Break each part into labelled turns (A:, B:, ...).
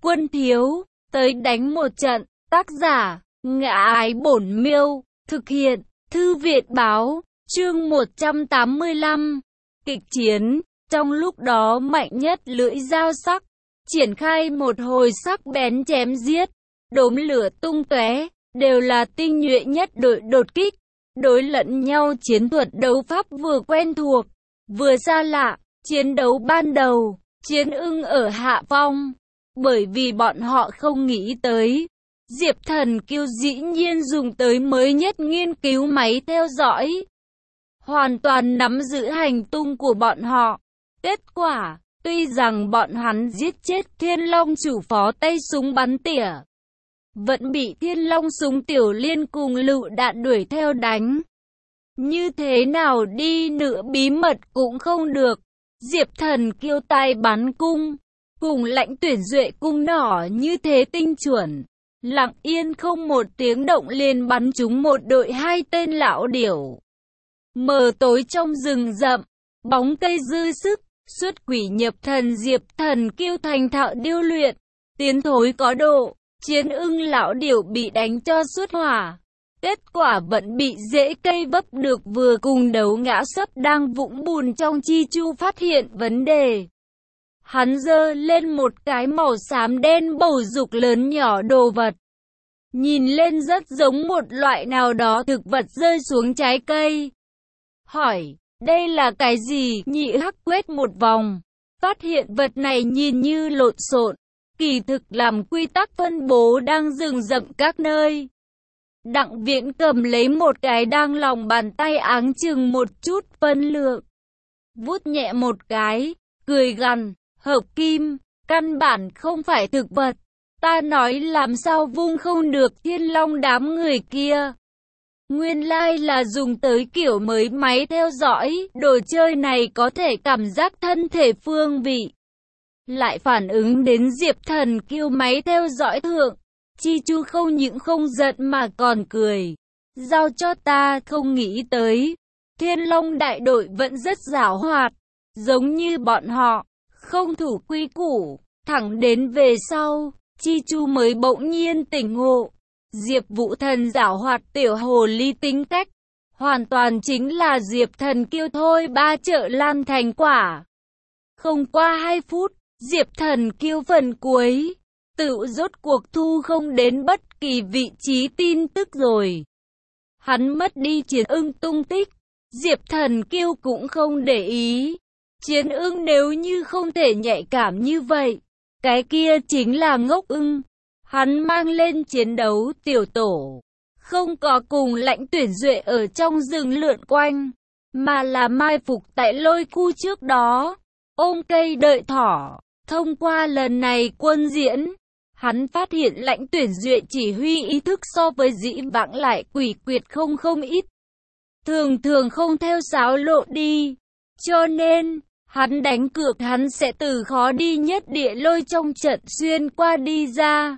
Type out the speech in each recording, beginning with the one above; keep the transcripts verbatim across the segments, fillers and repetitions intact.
A: quân thiếu, tới đánh một trận. Tác giả, Ngã Ái Bổn Miêu, thực hiện, Thư viện Báo, chương một trăm tám mươi lăm. Kịch chiến, trong lúc đó mạnh nhất lưỡi dao sắc, triển khai một hồi sắc bén chém giết, đốm lửa tung tóe, đều là tinh nhuệ nhất đội đột kích, đối lẫn nhau chiến thuật đấu pháp vừa quen thuộc, vừa xa lạ. Chiến đấu ban đầu, Chiến Ưng ở hạ phong, bởi vì bọn họ không nghĩ tới, Diệp Thần Kiêu dĩ nhiên dùng tới mới nhất nghiên cứu máy theo dõi, hoàn toàn nắm giữ hành tung của bọn họ. Kết quả, tuy rằng bọn hắn giết chết Thiên Long chủ phó tay súng bắn tỉa, vẫn bị Thiên Long súng tiểu liên cùng lựu đạn đuổi theo đánh. Như thế nào đi nữa bí mật cũng không được. Diệp Thần Kiêu tay bắn cung, cùng Lãnh Tuyển Duệ cung nỏ như thế tinh chuẩn, lặng yên không một tiếng động liền bắn trúng một đội hai tên lão điểu. Mờ tối trong rừng rậm, bóng cây dư sức, xuất quỷ nhập thần. Diệp Thần Kiêu thành thạo điêu luyện, tiến thối có độ. Chiến Ưng lão điểu bị đánh cho xuất hỏa, kết quả vẫn bị rễ cây vấp được, vừa cùng đấu ngã sấp đang vũng bùn trong chi chu phát hiện vấn đề. Hắn giơ lên một cái màu xám đen bầu dục lớn nhỏ đồ vật, nhìn lên rất giống một loại nào đó thực vật rơi xuống trái cây. Hỏi, đây là cái gì? Nhị Hắc quét một vòng, phát hiện vật này nhìn như lộn xộn, kỳ thực làm quy tắc phân bố đang rừng rậm các nơi. Đặng Viễn cầm lấy một cái đang lòng bàn tay áng chừng một chút phân lượng, vuốt nhẹ một cái, cười gằn, hợp kim, căn bản không phải thực vật. Ta nói làm sao vung không được Thiên Long đám người kia. Nguyên lai là dùng tới kiểu mới máy theo dõi, đồ chơi này có thể cảm giác thân thể phương vị, lại phản ứng đến Diệp Thần Kiêu máy theo dõi thượng. Chi Chu không những không giận mà còn cười. Giao cho ta. Không nghĩ tới, Thiên Long đại đội vẫn rất giảo hoạt, giống như bọn họ, không thủ quy củ. Thẳng đến về sau, Chi Chu mới bỗng nhiên tỉnh ngộ. Diệp Vũ Thần giảo hoạt tiểu hồ ly tính cách, hoàn toàn chính là Diệp Thần Kiêu thôi ba trợ lan thành quả. Không qua hai phút, Diệp Thần Kiêu phần cuối tự rốt cuộc thu không đến bất kỳ vị trí tin tức rồi. Hắn mất đi Chiến Ưng tung tích, Diệp Thần Kiêu cũng không để ý. Chiến Ưng nếu như không thể nhạy cảm như vậy, cái kia chính là ngốc ưng. Hắn mang lên chiến đấu tiểu tổ, không có cùng Lãnh Tuyển Duệ ở trong rừng lượn quanh, mà là mai phục tại lôi khu trước đó, ôm cây đợi thỏ. Thông qua lần này quân diễn, hắn phát hiện Lãnh Tuyển Duệ chỉ huy ý thức so với dĩ vãng lại quỷ quyệt không không ít, thường thường không theo sáo lộ đi, cho nên hắn đánh cược hắn sẽ từ khó đi nhất địa lôi trong trận xuyên qua đi ra.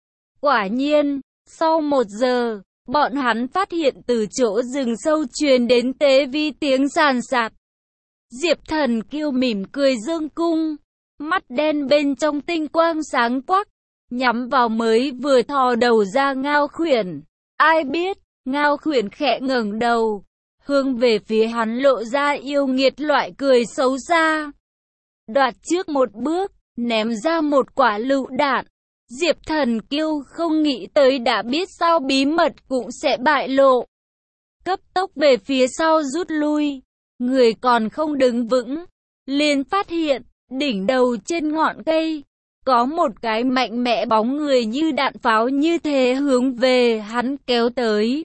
A: Quả nhiên, sau một giờ, bọn hắn phát hiện từ chỗ rừng sâu truyền đến tế vi tiếng sàn sạt. Diệp Thần Kiêu mỉm cười dương cung, mắt đen bên trong tinh quang sáng quắc, nhắm vào mới vừa thò đầu ra Ngao Khuyển. Ai biết, Ngao Khuyển khẽ ngẩng đầu, hướng về phía hắn lộ ra yêu nghiệt loại cười xấu xa. Đoạt trước một bước, ném ra một quả lựu đạn. Diệp Thần Kiêu không nghĩ tới đã biết sao bí mật cũng sẽ bại lộ, cấp tốc về phía sau rút lui. Người còn không đứng vững, liền phát hiện đỉnh đầu trên ngọn cây có một cái mạnh mẽ bóng người như đạn pháo như thế hướng về hắn kéo tới,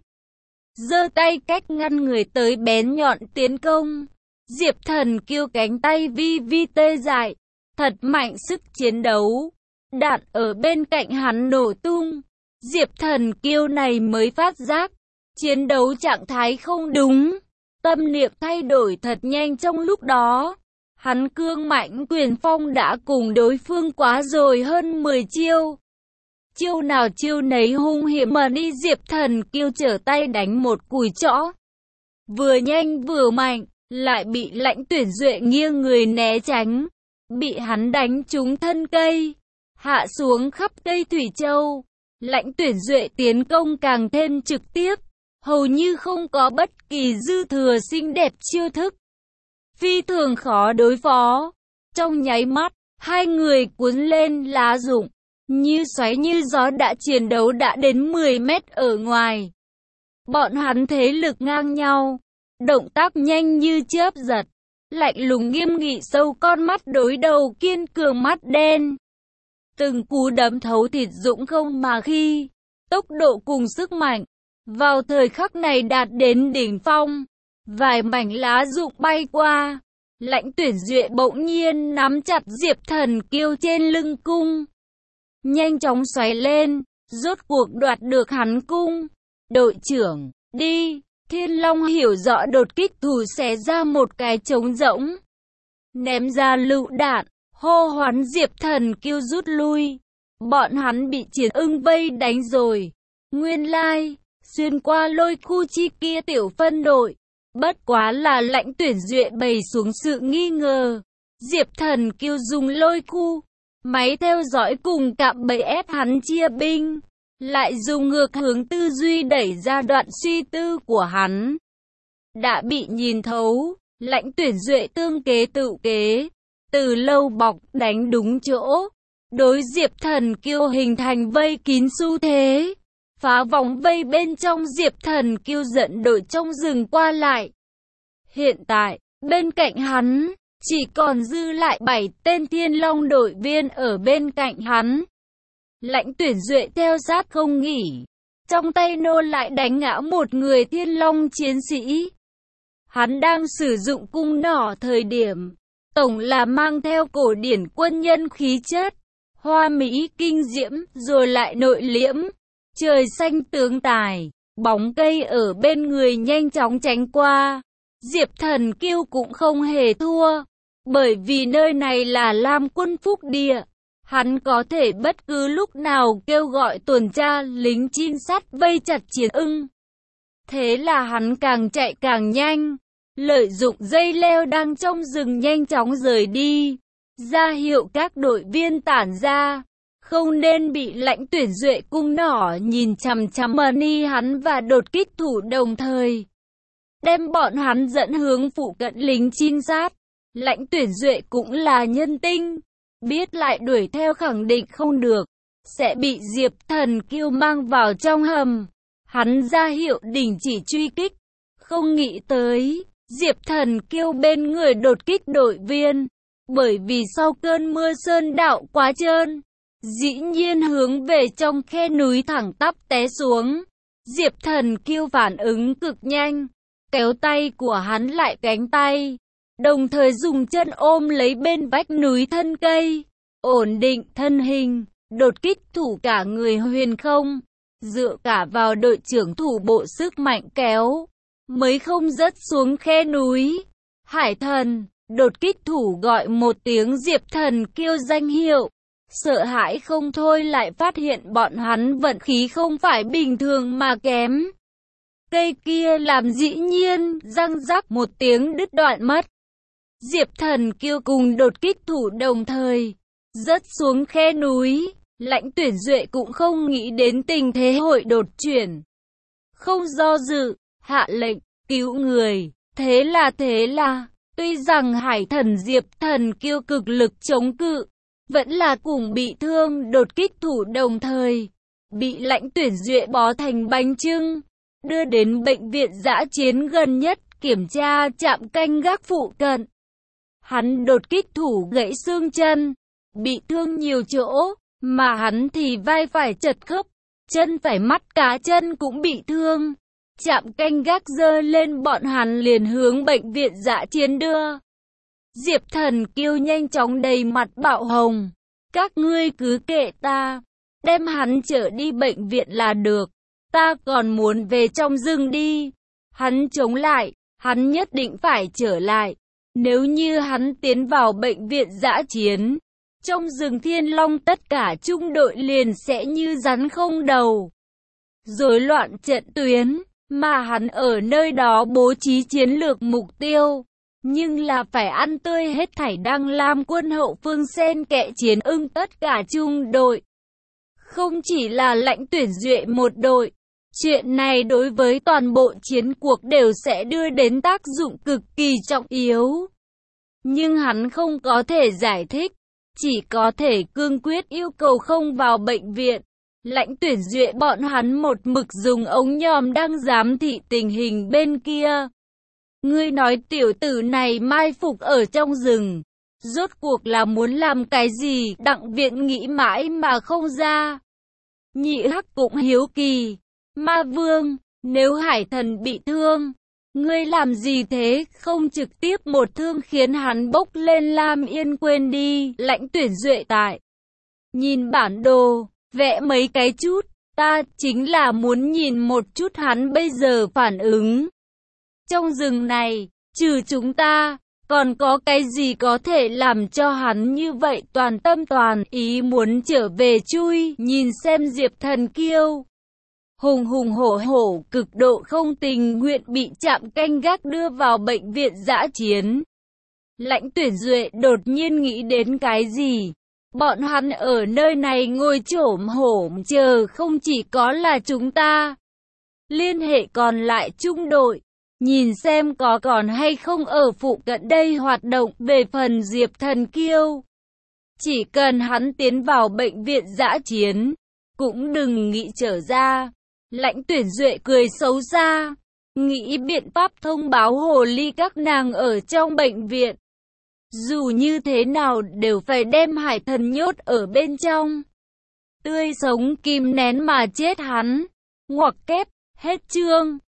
A: giơ tay cách ngăn người tới bén nhọn tiến công. Diệp Thần Kiêu cánh tay vi vi tê dại, thật mạnh sức chiến đấu. Đạn ở bên cạnh hắn nổ tung. Diệp Thần Kiêu này mới phát giác, chiến đấu trạng thái không đúng. Tâm niệm thay đổi thật nhanh trong lúc đó. Hắn cương mạnh quyền phong đã cùng đối phương quá rồi hơn mười chiêu. Chiêu nào chiêu nấy hung hiểm mà đi. Diệp Thần Kiêu trở tay đánh một cùi chõ, vừa nhanh vừa mạnh, lại bị Lãnh Tuyển Duệ nghiêng người né tránh, bị hắn đánh trúng thân cây. hạ xuống khắp Tây Thủy Châu. Lãnh Tuyển Duệ tiến công càng thêm trực tiếp, hầu như không có bất kỳ dư thừa xinh đẹp chiêu thức. Phi thường khó đối phó. Trong nháy mắt, hai người cuốn lên lá rụng, như xoáy như gió đã chiến đấu đã đến mười mét ở ngoài. Bọn hắn thế lực ngang nhau, động tác nhanh như chớp giật, lạnh lùng nghiêm nghị sâu con mắt đối đầu kiên cường mắt đen. Từng cú đấm thấu thịt dũng không mà khi, tốc độ cùng sức mạnh, vào thời khắc này đạt đến đỉnh phong. Vài mảnh lá rụng bay qua, Lãnh Tuyển Duệ bỗng nhiên nắm chặt Diệp Thần Kiêu trên lưng cung. Nhanh chóng xoáy lên, rốt cuộc đoạt được hắn cung. Đội trưởng, đi! Thiên Long hiểu rõ đột kích thủ xé ra một cái trống rỗng. Ném ra lựu đạn, hô hoán Diệp Thần Kiêu rút lui. Bọn hắn bị Chiến Ưng vây đánh rồi. Nguyên lai, xuyên qua lôi khu chi kia tiểu phân đội. Bất quá là Lãnh Tuyển Duệ bày xuống sự nghi ngờ. Diệp Thần Kiêu dùng lôi khu, máy theo dõi cùng cạm bẫy ép hắn chia binh. Lại dùng ngược hướng tư duy đẩy ra đoạn suy tư của hắn. Đã bị nhìn thấu, Lãnh Tuyển Duệ tương kế tự kế, từ lâu bọc đánh đúng chỗ. Đối Diệp Thần Kiêu hình thành vây kín xu thế. Phá vòng vây bên trong Diệp Thần Kiêu dẫn đội trong rừng qua lại. Hiện tại, bên cạnh hắn, chỉ còn dư lại bảy tên Thiên Long đội viên ở bên cạnh hắn. Lãnh Tuyển Duệ theo sát không nghỉ, trong tay nô lại đánh ngã một người Thiên Long chiến sĩ. Hắn đang sử dụng cung nỏ thời điểm, tổng là mang theo cổ điển quân nhân khí chất, hoa mỹ kinh diễm rồi lại nội liễm. Trời xanh tướng tài, bóng cây ở bên người nhanh chóng tránh qua. Diệp Thần Kiêu cũng không hề thua, bởi vì nơi này là Lam Quân phúc địa. Hắn có thể bất cứ lúc nào kêu gọi tuần tra lính trinh sát vây chặt Chiến Ưng. Thế là hắn càng chạy càng nhanh, lợi dụng dây leo đang trong rừng nhanh chóng rời đi, ra hiệu các đội viên tản ra. Không nên bị Lãnh Tuyển Duệ cung nỏ nhìn chằm chằm mà ni hắn và đột kích thủ đồng thời. Đem bọn hắn dẫn hướng phụ cận lính trinh sát. Lãnh Tuyển Duệ cũng là nhân tinh, biết lại đuổi theo khẳng định không được, sẽ bị Diệp Thần Kiêu mang vào trong hầm. Hắn ra hiệu đình chỉ truy kích. Không nghĩ tới, Diệp Thần Kiêu bên người đột kích đội viên, bởi vì sau cơn mưa sơn đạo quá trơn, dĩ nhiên hướng về trong khe núi thẳng tắp té xuống. Diệp Thần Kiêu phản ứng cực nhanh, kéo tay của hắn lại cánh tay, đồng thời dùng chân ôm lấy bên vách núi thân cây, ổn định thân hình. Đột kích thủ cả người huyền không, dựa cả vào đội trưởng thủ bộ sức mạnh kéo, mới không rớt xuống khe núi. Hải Thần, đột kích thủ gọi một tiếng Diệp Thần Kiêu danh hiệu. Sợ hãi không thôi lại phát hiện bọn hắn vận khí không phải bình thường mà kém. Cây kia làm dĩ nhiên, răng rắc một tiếng đứt đoạn mất. Diệp Thần Kiêu cùng đột kích thủ đồng thời, rớt xuống khe núi. Lãnh Tuyển Duệ cũng không nghĩ đến tình thế hội đột chuyển. Không do dự, hạ lệnh, cứu người. Thế là thế là, tuy rằng Hải Thần Diệp Thần Kiêu cực lực chống cự, vẫn là cùng bị thương đột kích thủ đồng thời, bị Lãnh Tuyển Duệ bó thành bánh chưng, đưa đến bệnh viện dã chiến gần nhất kiểm tra trạm canh gác phụ cận. Hắn đột kích thủ gãy xương chân, bị thương nhiều chỗ, mà hắn thì vai phải chật khớp, chân phải mắt cá chân cũng bị thương. Trạm canh gác giơ lên bọn hắn liền hướng bệnh viện dã chiến đưa. Diệp Thần Kiêu nhanh chóng đầy mặt bạo hồng. Các ngươi cứ kệ ta, đem hắn trở đi bệnh viện là được, ta còn muốn về trong rừng đi. Hắn chống lại, hắn nhất định phải trở lại. Nếu như hắn tiến vào bệnh viện dã chiến, trong rừng Thiên Long tất cả trung đội liền sẽ như rắn không đầu, rối loạn trận tuyến, mà hắn ở nơi đó bố trí chiến lược mục tiêu. nhưng là phải ăn tươi hết thảy đang làm quân hậu phương xen kẽ chiến ưng tất cả trung đội. Không chỉ là Lãnh Tuyển Duệ một đội, chuyện này đối với toàn bộ chiến cuộc đều sẽ đưa đến tác dụng cực kỳ trọng yếu. Nhưng hắn không có thể giải thích, chỉ có thể cương quyết yêu cầu không vào bệnh viện. Lãnh Tuyển Duệ bọn hắn một mực dùng ống nhòm đang giám thị tình hình bên kia. Ngươi nói tiểu tử này mai phục ở trong rừng, rốt cuộc là muốn làm cái gì? Đặng Viện nghĩ mãi mà không ra. Nhị Hắc cũng hiếu kỳ, Ma Vương, nếu Hải Thần bị thương, ngươi làm gì thế? Không trực tiếp một thương khiến hắn bốc lên Lam Yên quên đi. Lãnh Tuyển Duệ tại nhìn bản đồ, vẽ mấy cái chút, ta chính là muốn nhìn một chút hắn bây giờ phản ứng. Trong rừng này, trừ chúng ta, còn có cái gì có thể làm cho hắn như vậy toàn tâm toàn ý muốn trở về chui, nhìn xem Diệp Thần Kiêu. Hùng hùng hổ hổ, cực độ không tình nguyện bị trạm canh gác đưa vào bệnh viện dã chiến. Lãnh Tuyển Duệ đột nhiên nghĩ đến cái gì? Bọn hắn ở nơi này ngồi chổm hổm chờ không chỉ có là chúng ta. Liên hệ còn lại trung đội, nhìn xem có còn hay không ở phụ cận đây hoạt động. Về phần Diệp Thần Kiêu, chỉ cần hắn tiến vào bệnh viện dã chiến, cũng đừng nghĩ trở ra. Lãnh Tuyển Duệ cười xấu xa, nghĩ biện pháp thông báo hồ ly các nàng ở trong bệnh viện. Dù như thế nào đều phải đem Hải Thần nhốt ở bên trong, tươi sống kìm nén mà chết hắn. Ngoặc kép, hết chương.